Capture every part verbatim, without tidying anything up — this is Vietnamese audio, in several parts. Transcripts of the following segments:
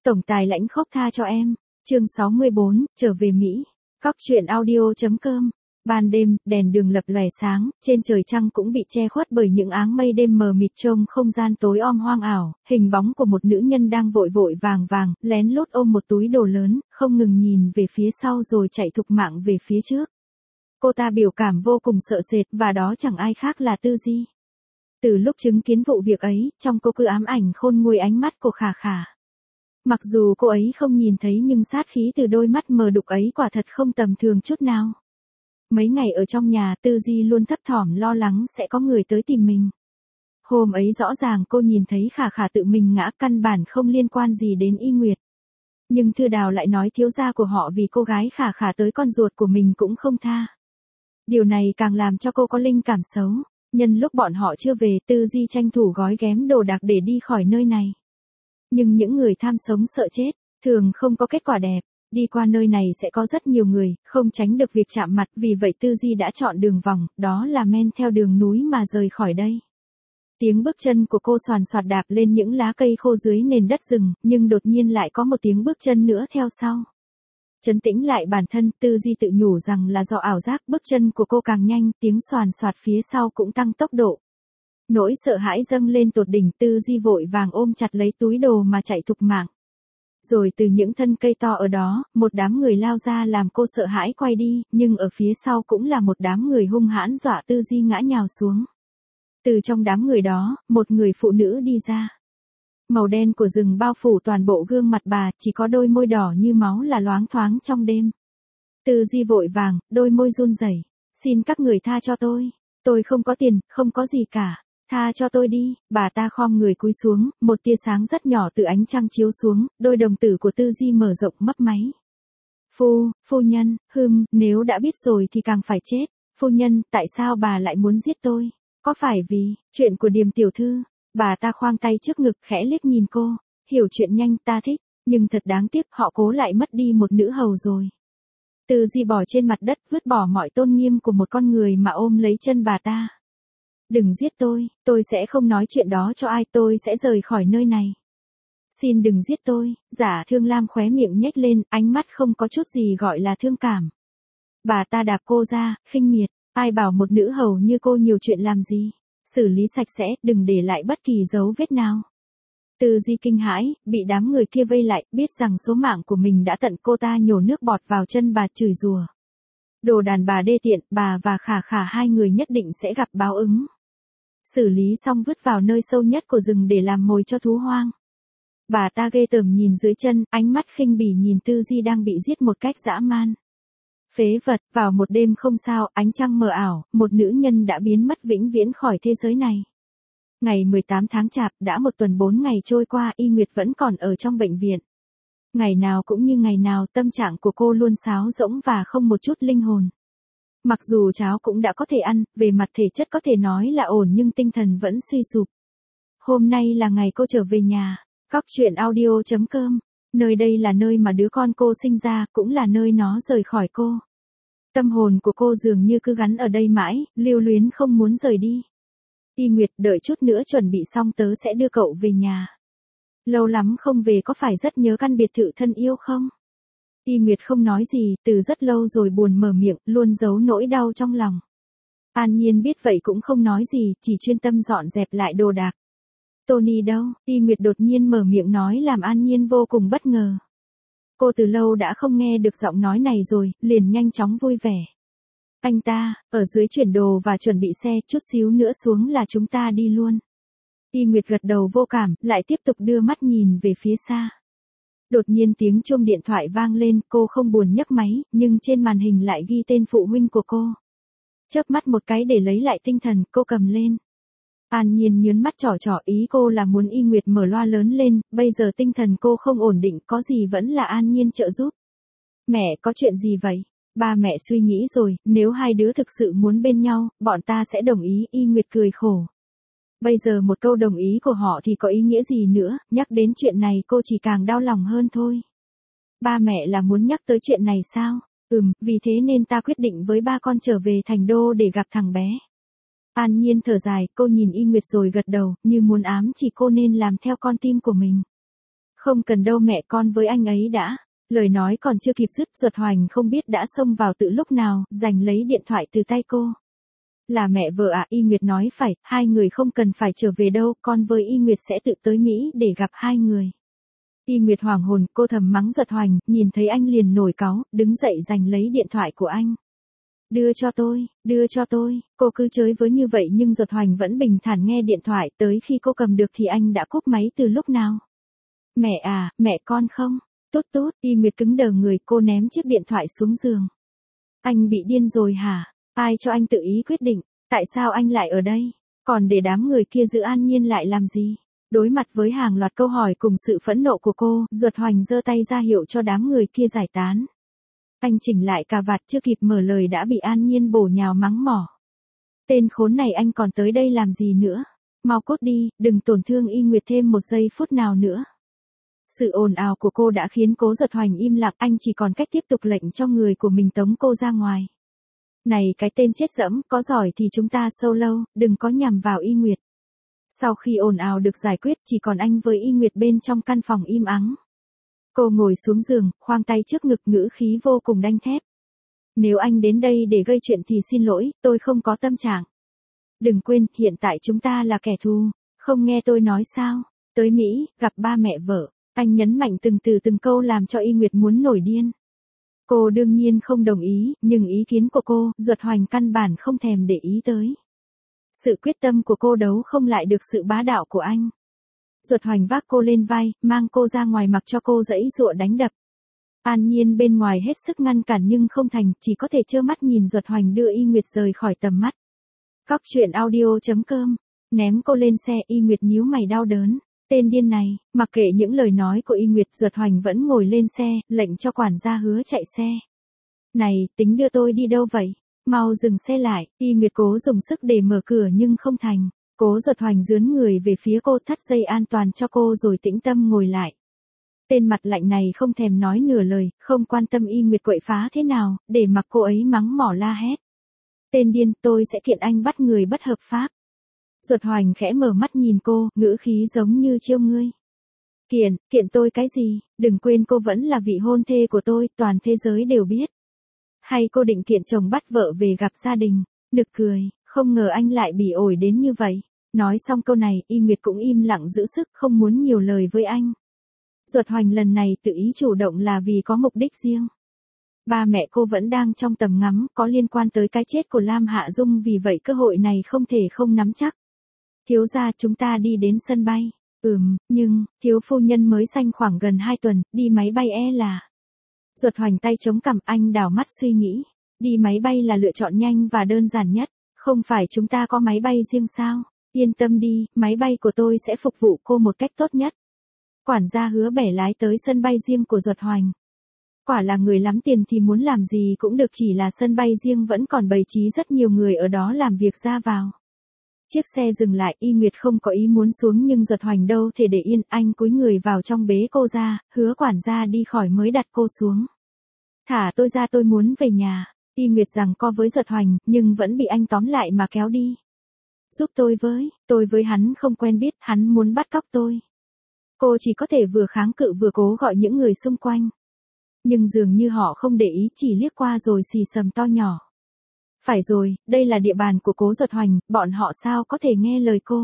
Tổng tài lãnh khốc tha cho em. Chương sáu mươi bốn, trở về Mỹ. Cóc truyện audio chấm com. Ban đêm, đèn đường lập lòe sáng, trên trời trăng cũng bị che khuất bởi những áng mây đêm mờ mịt trông không gian tối om hoang ảo, hình bóng của một nữ nhân đang vội vội vàng vàng, lén lút ôm một túi đồ lớn, không ngừng nhìn về phía sau rồi chạy thục mạng về phía trước. Cô ta biểu cảm vô cùng sợ sệt, và đó chẳng ai khác là Tư Di. Từ lúc chứng kiến vụ việc ấy, trong cô cứ ám ảnh khôn nguôi ánh mắt của Khả Khả. Mặc dù cô ấy không nhìn thấy nhưng sát khí từ đôi mắt mờ đục ấy quả thật không tầm thường chút nào. Mấy ngày ở trong nhà, Tư Di luôn thấp thỏm lo lắng sẽ có người tới tìm mình. Hôm ấy rõ ràng cô nhìn thấy Khả Khả tự mình ngã, căn bản không liên quan gì đến Y Nguyệt. Nhưng Thư Đào lại nói thiếu gia của họ vì cô gái Khả Khả tới con ruột của mình cũng không tha. Điều này càng làm cho cô có linh cảm xấu. Nhân lúc bọn họ chưa về, Tư Di tranh thủ gói ghém đồ đạc để đi khỏi nơi này. Nhưng những người tham sống sợ chết, thường không có kết quả đẹp. Đi qua nơi này sẽ có rất nhiều người, không tránh được việc chạm mặt, vì vậy Tư Di đã chọn đường vòng, đó là men theo đường núi mà rời khỏi đây. Tiếng bước chân của cô xoàn xoạt đạp lên những lá cây khô dưới nền đất rừng, nhưng đột nhiên lại có một tiếng bước chân nữa theo sau. Trấn tĩnh lại bản thân, Tư Di tự nhủ rằng là do ảo giác, bước chân của cô càng nhanh, tiếng xoàn xoạt phía sau cũng tăng tốc độ. Nỗi sợ hãi dâng lên tột đỉnh, Tư Di vội vàng ôm chặt lấy túi đồ mà chạy thục mạng. Rồi từ những thân cây to ở đó, một đám người lao ra làm cô sợ hãi quay đi, nhưng ở phía sau cũng là một đám người hung hãn dọa Tư Di ngã nhào xuống. Từ trong đám người đó, một người phụ nữ đi ra. Màu đen của rừng bao phủ toàn bộ gương mặt bà, chỉ có đôi môi đỏ như máu là loáng thoáng trong đêm. Tư Di vội vàng, đôi môi run rẩy. Xin các người tha cho tôi. Tôi không có tiền, không có gì cả. Tha cho tôi đi. Bà ta khom người cúi xuống, một tia sáng rất nhỏ từ ánh trăng chiếu xuống, đôi đồng tử của Tư Di mở rộng mấp máy. Phu, phu nhân, hừm, nếu đã biết rồi thì càng phải chết. Phu nhân, tại sao bà lại muốn giết tôi? Có phải vì chuyện của Điềm tiểu thư? Bà ta khoang tay trước ngực khẽ liếc nhìn cô. Hiểu chuyện nhanh, ta thích, nhưng thật đáng tiếc họ cố lại mất đi một nữ hầu rồi. Tư Di bò trên mặt đất, vứt bỏ mọi tôn nghiêm của một con người mà ôm lấy chân bà ta. Đừng giết tôi, tôi sẽ không nói chuyện đó cho ai, tôi sẽ rời khỏi nơi này. Xin đừng giết tôi. Giả Thương Lam khóe miệng nhếch lên, ánh mắt không có chút gì gọi là thương cảm. Bà ta đạp cô ra, khinh miệt, ai bảo một nữ hầu như cô nhiều chuyện làm gì. Xử lý sạch sẽ, đừng để lại bất kỳ dấu vết nào. Tư Di kinh hãi, bị đám người kia vây lại, biết rằng số mạng của mình đã tận, cô ta nhổ nước bọt vào chân bà chửi rủa. Đồ đàn bà đê tiện, bà và Khả Khả hai người nhất định sẽ gặp báo ứng. Xử lý xong vứt vào nơi sâu nhất của rừng để làm mồi cho thú hoang. Bà ta ghê tởm nhìn dưới chân, ánh mắt khinh bỉ nhìn Tư Di đang bị giết một cách dã man. Phế vật, vào một đêm không sao, ánh trăng mờ ảo, một nữ nhân đã biến mất vĩnh viễn khỏi thế giới này. Ngày mười tám tháng Chạp, đã một tuần bốn ngày trôi qua, Y Nguyệt vẫn còn ở trong bệnh viện. Ngày nào cũng như ngày nào, tâm trạng của cô luôn sáo rỗng và không một chút linh hồn. Mặc dù cháo cũng đã có thể ăn, về mặt thể chất có thể nói là ổn nhưng tinh thần vẫn suy sụp. Hôm nay là ngày cô trở về nhà. Cóc truyện audio chấm com. Nơi đây là nơi mà đứa con cô sinh ra, cũng là nơi nó rời khỏi cô. Tâm hồn của cô dường như cứ gắn ở đây mãi, lưu luyến không muốn rời đi. Y Nguyệt, đợi chút nữa chuẩn bị xong tớ sẽ đưa cậu về nhà. Lâu lắm không về, có phải rất nhớ căn biệt thự thân yêu không? Y Nguyệt không nói gì, từ rất lâu rồi buồn mở miệng, luôn giấu nỗi đau trong lòng. An Nhiên biết vậy cũng không nói gì, chỉ chuyên tâm dọn dẹp lại đồ đạc. Tony đâu? Y Nguyệt đột nhiên mở miệng nói làm An Nhiên vô cùng bất ngờ. Cô từ lâu đã không nghe được giọng nói này rồi, liền nhanh chóng vui vẻ. Anh ta, ở dưới chuyển đồ và chuẩn bị xe, chút xíu nữa xuống là chúng ta đi luôn. Y Nguyệt gật đầu vô cảm, lại tiếp tục đưa mắt nhìn về phía xa. Đột nhiên tiếng chuông điện thoại vang lên, cô không buồn nhấc máy, nhưng trên màn hình lại ghi tên phụ huynh của cô. Chớp mắt một cái để lấy lại tinh thần, cô cầm lên. An Nhiên nhớn mắt trỏ trỏ, ý cô là muốn Y Nguyệt mở loa lớn lên, bây giờ tinh thần cô không ổn định, có gì vẫn là An Nhiên trợ giúp. Mẹ, có chuyện gì vậy? Ba mẹ suy nghĩ rồi, nếu hai đứa thực sự muốn bên nhau, bọn ta sẽ đồng ý. Y Nguyệt cười khổ. Bây giờ một câu đồng ý của họ thì có ý nghĩa gì nữa, nhắc đến chuyện này cô chỉ càng đau lòng hơn thôi. Ba mẹ là muốn nhắc tới chuyện này sao? Ừm, vì thế nên ta quyết định với ba con trở về thành đô để gặp thằng bé. An Nhiên thở dài, cô nhìn Y Nguyệt rồi gật đầu, như muốn ám chỉ cô nên làm theo con tim của mình. Không cần đâu mẹ, con với anh ấy đã. Lời nói còn chưa kịp dứt, Duật Hoành không biết đã xông vào từ lúc nào, giành lấy điện thoại từ tay cô. Là mẹ vợ à? Y Nguyệt nói phải, hai người không cần phải trở về đâu, con với Y Nguyệt sẽ tự tới Mỹ để gặp hai người. Y Nguyệt hoảng hồn, cô thầm mắng Duật Hoành, nhìn thấy anh liền nổi cáu, đứng dậy giành lấy điện thoại của anh. Đưa cho tôi, đưa cho tôi, cô cứ chới với như vậy nhưng Duật Hoành vẫn bình thản nghe điện thoại, tới khi cô cầm được thì anh đã cúp máy từ lúc nào. Mẹ à, mẹ con không? Tốt tốt, Y Nguyệt cứng đờ người, cô ném chiếc điện thoại xuống giường. Anh bị điên rồi hả? Ai cho anh tự ý quyết định, tại sao anh lại ở đây? Còn để đám người kia giữ An Nhiên lại làm gì? Đối mặt với hàng loạt câu hỏi cùng sự phẫn nộ của cô, Duật Hoành giơ tay ra hiệu cho đám người kia giải tán. Anh chỉnh lại cà vạt chưa kịp mở lời đã bị An Nhiên bổ nhào mắng mỏ. Tên khốn này, anh còn tới đây làm gì nữa? Mau cút đi, đừng tổn thương Y Nguyệt thêm một giây phút nào nữa. Sự ồn ào của cô đã khiến Cố Duật Hoành im lặng, anh chỉ còn cách tiếp tục lệnh cho người của mình tống cô ra ngoài. Này cái tên chết dẫm, có giỏi thì chúng ta solo, đừng có nhằm vào Y Nguyệt. Sau khi ồn ào được giải quyết, chỉ còn anh với Y Nguyệt bên trong căn phòng im ắng. Cô ngồi xuống giường, khoang tay trước ngực, ngữ khí vô cùng đanh thép. Nếu anh đến đây để gây chuyện thì xin lỗi, tôi không có tâm trạng. Đừng quên, hiện tại chúng ta là kẻ thù, không nghe tôi nói sao? Tới Mỹ, gặp ba mẹ vợ. Anh nhấn mạnh từng từ từng câu làm cho Y Nguyệt muốn nổi điên. Cô đương nhiên không đồng ý, nhưng ý kiến của cô, Duật Hoành căn bản không thèm để ý tới. Sự quyết tâm của cô đấu không lại được sự bá đạo của anh. Duật Hoành vác cô lên vai, mang cô ra ngoài mặc cho cô giãy giụa đánh đập. An Nhiên bên ngoài hết sức ngăn cản nhưng không thành, chỉ có thể trơ mắt nhìn Duật Hoành đưa Y Nguyệt rời khỏi tầm mắt. Cóc truyện audio chấm com. Ném cô lên xe, Y Nguyệt nhíu mày đau đớn. Tên điên này, mặc kệ những lời nói của Y Nguyệt, Duật Hoành vẫn ngồi lên xe, lệnh cho quản gia Hứa chạy xe. Này, tính đưa tôi đi đâu vậy? Mau dừng xe lại. Y Nguyệt cố dùng sức để mở cửa nhưng không thành. Cố Duật Hoành dướn người về phía cô, thắt dây an toàn cho cô rồi tĩnh tâm ngồi lại. Tên mặt lạnh này không thèm nói nửa lời, không quan tâm Y Nguyệt quậy phá thế nào, để mặc cô ấy mắng mỏ la hét. Tên điên, tôi sẽ kiện anh bắt người bất hợp pháp. Duật Hoành khẽ mở mắt nhìn cô, ngữ khí giống như trêu ngươi. Kiện, kiện tôi cái gì? Đừng quên cô vẫn là vị hôn thê của tôi, toàn thế giới đều biết. Hay cô định kiện chồng bắt vợ về gặp gia đình? Nực cười, không ngờ anh lại bỉ ổi đến như vậy. Nói xong câu này, Y Nguyệt cũng im lặng giữ sức, không muốn nhiều lời với anh. Duật Hoành lần này tự ý chủ động là vì có mục đích riêng. Ba mẹ cô vẫn đang trong tầm ngắm, có liên quan tới cái chết của Lam Hạ Dung, vì vậy cơ hội này không thể không nắm chắc. Thiếu gia, chúng ta đi đến sân bay. Ừm, nhưng, thiếu phu nhân mới sanh khoảng gần hai tuần, đi máy bay e là. Duật Hoành tay chống cằm, anh đảo mắt suy nghĩ. Đi máy bay là lựa chọn nhanh và đơn giản nhất, không phải chúng ta có máy bay riêng sao? Yên tâm đi, máy bay của tôi sẽ phục vụ cô một cách tốt nhất. Quản gia Hứa bẻ lái tới sân bay riêng của Duật Hoành. Quả là người lắm tiền thì muốn làm gì cũng được, chỉ là sân bay riêng vẫn còn bày trí rất nhiều người ở đó làm việc ra vào. Chiếc xe dừng lại, Y Nguyệt không có ý muốn xuống nhưng Duật Hoành đâu thể để yên, anh cúi người vào trong bế cô ra, Hứa quản gia đi khỏi mới đặt cô xuống. Thả tôi ra, tôi muốn về nhà. Y Nguyệt giằng co với Duật Hoành, nhưng vẫn bị anh tóm lại mà kéo đi. Giúp tôi với, tôi với hắn không quen biết, hắn muốn bắt cóc tôi. Cô chỉ có thể vừa kháng cự vừa cố gọi những người xung quanh. Nhưng dường như họ không để ý, chỉ liếc qua rồi xì xầm to nhỏ. Phải rồi, đây là địa bàn của Cố Duật Hoành, bọn họ sao có thể nghe lời cô.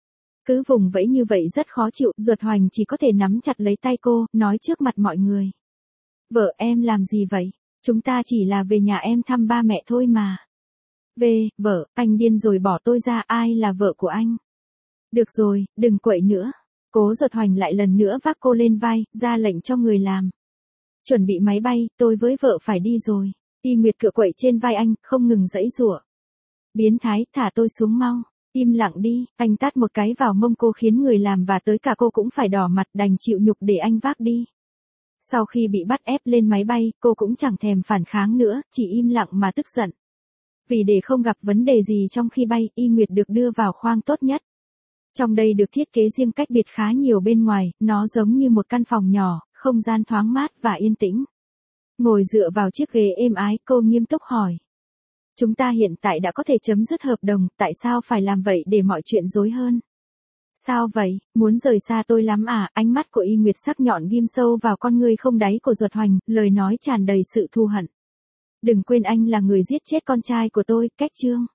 Cứ vùng vẫy như vậy rất khó chịu, Duật Hoành chỉ có thể nắm chặt lấy tay cô, nói trước mặt mọi người. Vợ em làm gì vậy? Chúng ta chỉ là về nhà em thăm ba mẹ thôi mà. Về, vợ, anh điên rồi, bỏ tôi ra, ai là vợ của anh? Được rồi, đừng quậy nữa. Cố Duật Hoành lại lần nữa vác cô lên vai, ra lệnh cho người làm. Chuẩn bị máy bay, tôi với vợ phải đi rồi. Y Nguyệt cựa quậy trên vai anh, không ngừng giãy giụa. Biến thái, thả tôi xuống mau. Im lặng đi, anh tát một cái vào mông cô khiến người làm và tới cả cô cũng phải đỏ mặt, đành chịu nhục để anh vác đi. Sau khi bị bắt ép lên máy bay, cô cũng chẳng thèm phản kháng nữa, chỉ im lặng mà tức giận. Vì để không gặp vấn đề gì trong khi bay, Y Nguyệt được đưa vào khoang tốt nhất. Trong đây được thiết kế riêng cách biệt khá nhiều bên ngoài, nó giống như một căn phòng nhỏ, không gian thoáng mát và yên tĩnh. Ngồi dựa vào chiếc ghế êm ái, cô nghiêm túc hỏi. Chúng ta hiện tại đã có thể chấm dứt hợp đồng, tại sao phải làm vậy để mọi chuyện rối hơn? Sao vậy, muốn rời xa tôi lắm à? Ánh mắt của Y Nguyệt sắc nhọn ghim sâu vào con ngươi không đáy của Duật Hoành, lời nói tràn đầy sự thù hận. Đừng quên anh là người giết chết con trai của tôi, Cách Trương.